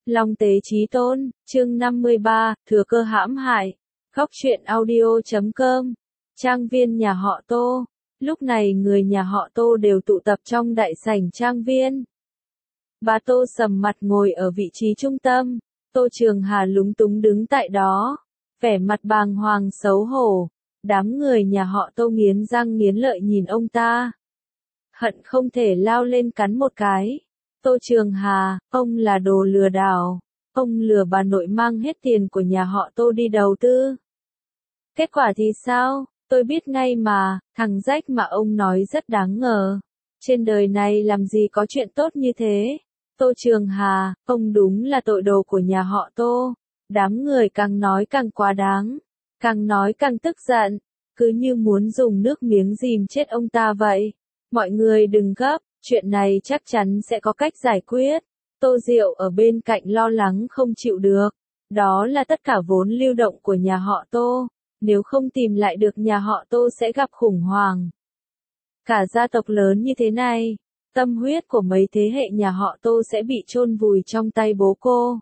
Long Tế Chí Tôn, chương 53, thừa cơ hãm hại. Góc truyện audio.com. Trang viên nhà họ Tô. Lúc này người nhà họ Tô đều tụ tập trong đại sảnh trang viên. Bà Tô sầm mặt ngồi ở vị trí trung tâm. Tô Trường Hà lúng túng đứng tại đó, vẻ mặt bàng hoàng xấu hổ. Đám người nhà họ Tô nghiến răng nghiến lợi nhìn ông ta, hận không thể lao lên cắn một cái. Tô Trường Hà, ông là đồ lừa đảo, ông lừa bà nội mang hết tiền của nhà họ Tô đi đầu tư. Kết quả thì sao? Tôi biết ngay mà, thằng rách mà ông nói rất đáng ngờ. Trên đời này làm gì có chuyện tốt như thế? Tô Trường Hà, ông đúng là tội đồ của nhà họ Tô. Đám người càng nói càng quá đáng, càng nói càng tức giận, cứ như muốn dùng nước miếng dìm chết ông ta vậy. Mọi người đừng gấp, chuyện này chắc chắn sẽ có cách giải quyết. Tô Diệu ở bên cạnh lo lắng không chịu được. Đó là tất cả vốn lưu động của nhà họ Tô. Nếu không tìm lại được nhà họ Tô sẽ gặp khủng hoảng. Cả gia tộc lớn như thế này, tâm huyết của mấy thế hệ nhà họ Tô sẽ bị chôn vùi trong tay bố cô.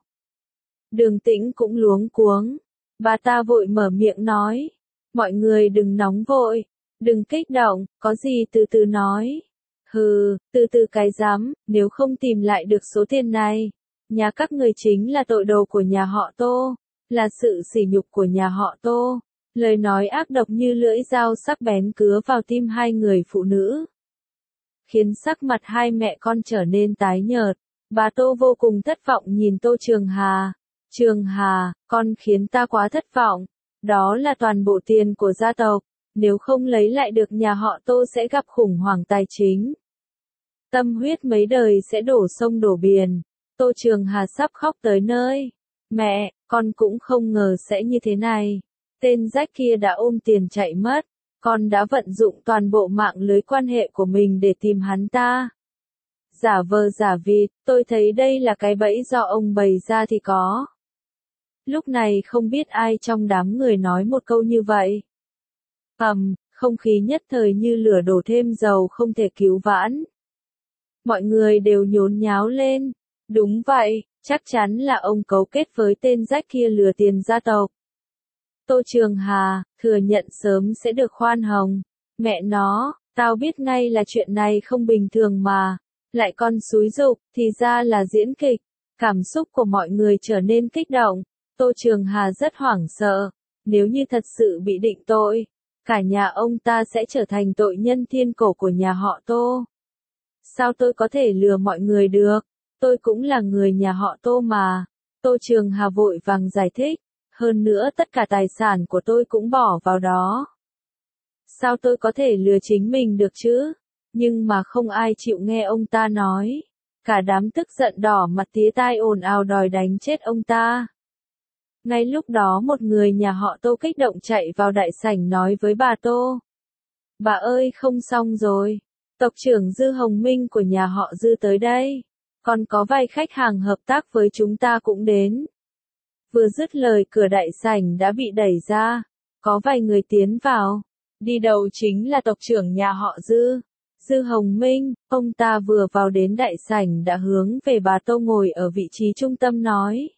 Đường Tĩnh cũng luống cuống. Bà ta vội mở miệng nói. Mọi người đừng nóng vội, đừng kích động, có gì từ từ nói. Hừ, từ từ cái rắm, nếu không tìm lại được số tiền này, nhà các người chính là tội đồ của nhà họ Tô, là sự sỉ nhục của nhà họ Tô. Lời nói ác độc như lưỡi dao sắc bén cứa vào tim hai người phụ nữ, khiến sắc mặt hai mẹ con trở nên tái nhợt. Bà Tô vô cùng thất vọng nhìn Tô Trường Hà. Trường Hà, con khiến ta quá thất vọng. Đó là toàn bộ tiền của gia tộc, nếu không lấy lại được nhà họ Tô sẽ gặp khủng hoảng tài chính. Tâm huyết mấy đời sẽ đổ sông đổ biển. Tô Trường Hà sắp khóc tới nơi. Mẹ, con cũng không ngờ sẽ như thế này. Tên rách kia đã ôm tiền chạy mất. Con đã vận dụng toàn bộ mạng lưới quan hệ của mình để tìm hắn ta. Giả vờ giả vịt, tôi thấy đây là cái bẫy do ông bày ra thì có. Lúc này không biết ai trong đám người nói một câu như vậy. Không khí nhất thời như lửa đổ thêm dầu không thể cứu vãn. Mọi người đều nhốn nháo lên. Đúng vậy, chắc chắn là ông cấu kết với tên rách kia lừa tiền gia tộc. Tô Trường Hà, thừa nhận sớm sẽ được khoan hồng. Mẹ nó, tao biết ngay là chuyện này không bình thường mà. Lại còn xúi giục, thì ra là diễn kịch. Cảm xúc của mọi người trở nên kích động. Tô Trường Hà rất hoảng sợ. Nếu như thật sự bị định tội, cả nhà ông ta sẽ trở thành tội nhân thiên cổ của nhà họ Tô. Sao tôi có thể lừa mọi người được? Tôi cũng là người nhà họ Tô mà. Tô Trường Hà vội vàng giải thích. Hơn nữa tất cả tài sản của tôi cũng bỏ vào đó. Sao tôi có thể lừa chính mình được chứ? Nhưng mà không ai chịu nghe ông ta nói. Cả đám tức giận đỏ mặt tía tai ồn ào đòi đánh chết ông ta. Ngay lúc đó một người nhà họ Tô kích động chạy vào đại sảnh nói với bà Tô. Bà ơi không xong rồi. Tộc trưởng Dư Hồng Minh của nhà họ Dư tới đây. Còn có vài khách hàng hợp tác với chúng ta cũng đến. Vừa dứt lời cửa đại sảnh đã bị đẩy ra. Có vài người tiến vào. Đi đầu chính là tộc trưởng nhà họ Dư. Dư Hồng Minh, ông ta vừa vào đến đại sảnh đã hướng về bà Tô ngồi ở vị trí trung tâm nói.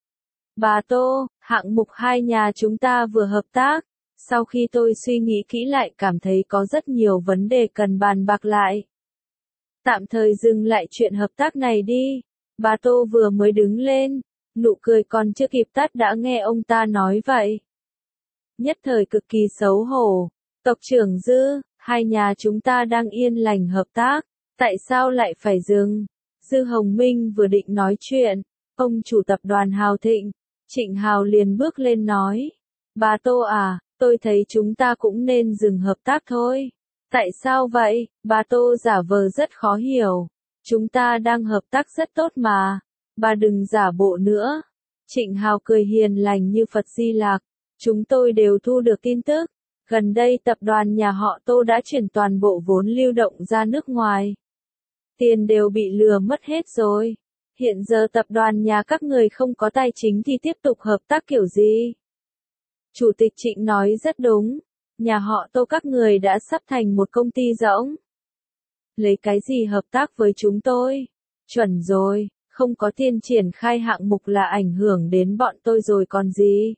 Bà Tô, hạng mục hai nhà chúng ta vừa hợp tác. Sau khi tôi suy nghĩ kỹ lại cảm thấy có rất nhiều vấn đề cần bàn bạc lại. Tạm thời dừng lại chuyện hợp tác này đi. Bà Tô vừa mới đứng lên, nụ cười còn chưa kịp tắt đã nghe ông ta nói vậy. Nhất thời cực kỳ xấu hổ. Tộc trưởng Dư, hai nhà chúng ta đang yên lành hợp tác, tại sao lại phải dừng? Dư Hồng Minh vừa định nói chuyện, ông chủ tập đoàn Hào Thịnh, Trịnh Hào liền bước lên nói. Bà Tô à, tôi thấy chúng ta cũng nên dừng hợp tác thôi. Tại sao vậy? Bà Tô giả vờ rất khó hiểu. Chúng ta đang hợp tác rất tốt mà. Bà đừng giả bộ nữa. Trịnh Hào cười hiền lành như Phật Di Lạc. Chúng tôi đều thu được tin tức. Gần đây tập đoàn nhà họ Tô đã chuyển toàn bộ vốn lưu động ra nước ngoài. Tiền đều bị lừa mất hết rồi. Hiện giờ tập đoàn nhà các người không có tài chính thì tiếp tục hợp tác kiểu gì? Chủ tịch Trịnh nói rất đúng. Nhà họ Tô các người đã sắp thành một công ty rỗng. Lấy cái gì hợp tác với chúng tôi? Chuẩn rồi, không có tiền triển khai hạng mục là ảnh hưởng đến bọn tôi rồi còn gì.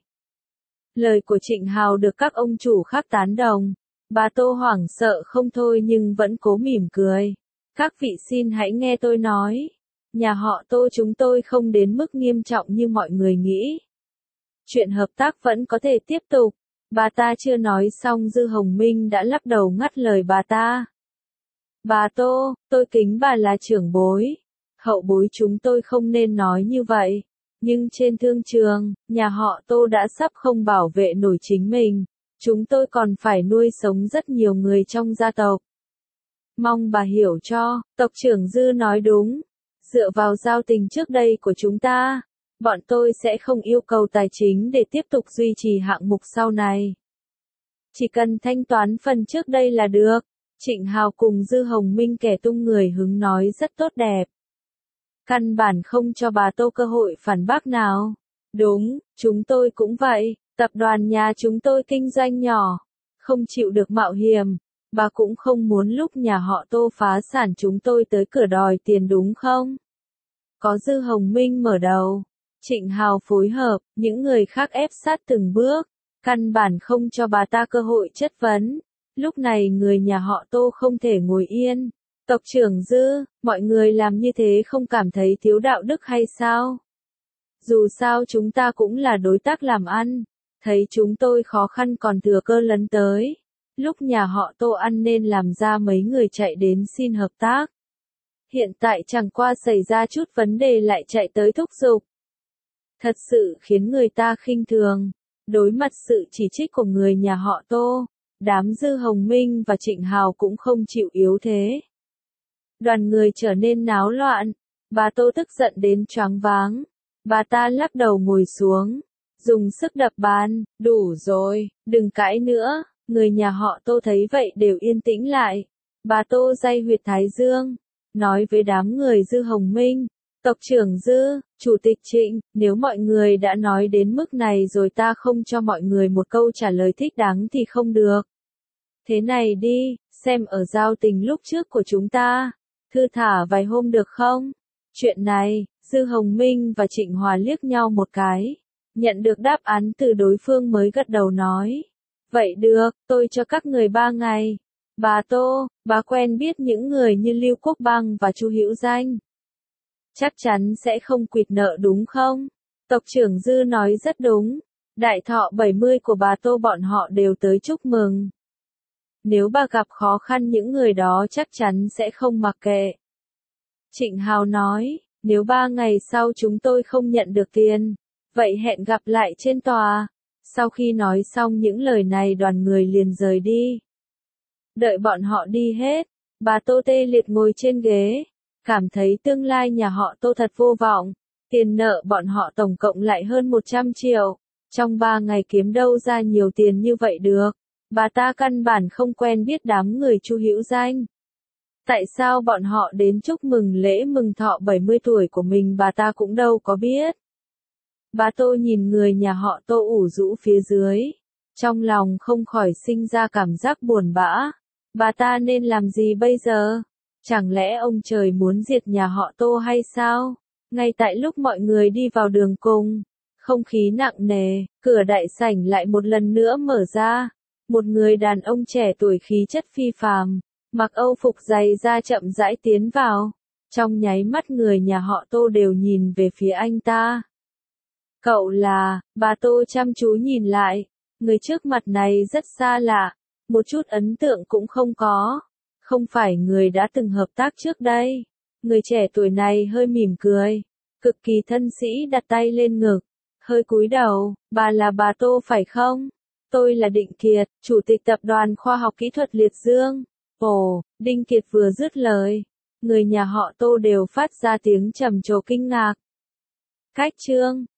Lời của Trịnh Hào được các ông chủ khác tán đồng. Bà Tô hoảng sợ không thôi nhưng vẫn cố mỉm cười. Các vị xin hãy nghe tôi nói. Nhà họ Tô chúng tôi không đến mức nghiêm trọng như mọi người nghĩ. Chuyện hợp tác vẫn có thể tiếp tục. Bà ta chưa nói xong Dư Hồng Minh đã lắc đầu ngắt lời bà ta. Bà Tô, tôi kính bà là trưởng bối. Hậu bối chúng tôi không nên nói như vậy. Nhưng trên thương trường, nhà họ Tô đã sắp không bảo vệ nổi chính mình. Chúng tôi còn phải nuôi sống rất nhiều người trong gia tộc. Mong bà hiểu cho, tộc trưởng Dư nói đúng. Dựa vào giao tình trước đây của chúng ta, bọn tôi sẽ không yêu cầu tài chính để tiếp tục duy trì hạng mục sau này. Chỉ cần thanh toán phần trước đây là được. Trịnh Hào cùng Dư Hồng Minh kẻ tung người hứng nói rất tốt đẹp. Căn bản không cho bà Tô cơ hội phản bác nào. Đúng, chúng tôi cũng vậy, tập đoàn nhà chúng tôi kinh doanh nhỏ, không chịu được mạo hiểm. Bà cũng không muốn lúc nhà họ Tô phá sản chúng tôi tới cửa đòi tiền đúng không? Có Dư Hồng Minh mở đầu, Trịnh Hào phối hợp, những người khác ép sát từng bước, căn bản không cho bà ta cơ hội chất vấn. Lúc này người nhà họ Tô không thể ngồi yên. Tộc trưởng Dư, mọi người làm như thế không cảm thấy thiếu đạo đức hay sao? Dù sao chúng ta cũng là đối tác làm ăn, thấy chúng tôi khó khăn còn thừa cơ lấn tới. Lúc nhà họ Tô ăn nên làm ra mấy người chạy đến xin hợp tác. Hiện tại chẳng qua xảy ra chút vấn đề lại chạy tới thúc giục. Thật sự khiến người ta khinh thường. Đối mặt sự chỉ trích của người nhà họ Tô, đám Dư Hồng Minh và Trịnh Hào cũng không chịu yếu thế. Đoàn người trở nên náo loạn. Bà Tô tức giận đến choáng váng. Bà ta lắc đầu ngồi xuống, dùng sức đập bàn, đủ rồi, đừng cãi nữa. Người nhà họ Tô thấy vậy đều yên tĩnh lại. Bà Tô day huyệt thái dương, nói với đám người Dư Hồng Minh, tộc trưởng Dư, chủ tịch Trịnh, nếu mọi người đã nói đến mức này rồi ta không cho mọi người một câu trả lời thích đáng thì không được. Thế này đi, xem ở giao tình lúc trước của chúng ta, thư thả vài hôm được không? Chuyện này, Dư Hồng Minh và Trịnh Hòa liếc nhau một cái, nhận được đáp án từ đối phương mới gật đầu nói. Vậy được, tôi cho các người 3 ngày. Bà Tô, bà quen biết những người như Lưu Quốc Băng và Chu Hữu Danh. Chắc chắn sẽ không quỵt nợ đúng không? Tộc trưởng Dư nói rất đúng. Đại thọ 70 của bà Tô bọn họ đều tới chúc mừng. Nếu bà gặp khó khăn những người đó chắc chắn sẽ không mặc kệ. Trịnh Hào nói, nếu 3 ngày sau chúng tôi không nhận được tiền, vậy hẹn gặp lại trên tòa. Sau khi nói xong những lời này đoàn người liền rời đi. Đợi bọn họ đi hết, bà Tô tê liệt ngồi trên ghế, cảm thấy tương lai nhà họ Tô thật vô vọng. Tiền nợ bọn họ tổng cộng lại hơn 100 triệu. Trong 3 ngày kiếm đâu ra nhiều tiền như vậy được. Bà ta căn bản không quen biết đám người Chu Hữu Danh. Tại sao bọn họ đến chúc mừng lễ mừng thọ 70 tuổi của mình bà ta cũng đâu có biết. Bà Tô nhìn người nhà họ Tô ủ rũ phía dưới. Trong lòng không khỏi sinh ra cảm giác buồn bã. Bà ta nên làm gì bây giờ? Chẳng lẽ ông trời muốn diệt nhà họ Tô hay sao? Ngay tại lúc mọi người đi vào đường cùng, không khí nặng nề, cửa đại sảnh lại một lần nữa mở ra. Một người đàn ông trẻ tuổi khí chất phi phàm, mặc âu phục dày da chậm rãi tiến vào. Trong nháy mắt người nhà họ Tô đều nhìn về phía anh ta. Cậu là, bà Tô chăm chú nhìn lại, người trước mặt này rất xa lạ, một chút ấn tượng cũng không có. Không phải người đã từng hợp tác trước đây. Người trẻ tuổi này hơi mỉm cười, cực kỳ thân sĩ đặt tay lên ngực, hơi cúi đầu, bà là bà Tô phải không? Tôi là Định Kiệt, Chủ tịch Tập đoàn Khoa học Kỹ thuật Liệt Dương. Ồ, Đinh Kiệt vừa dứt lời, người nhà họ Tô đều phát ra tiếng trầm trồ kinh ngạc. Cách chương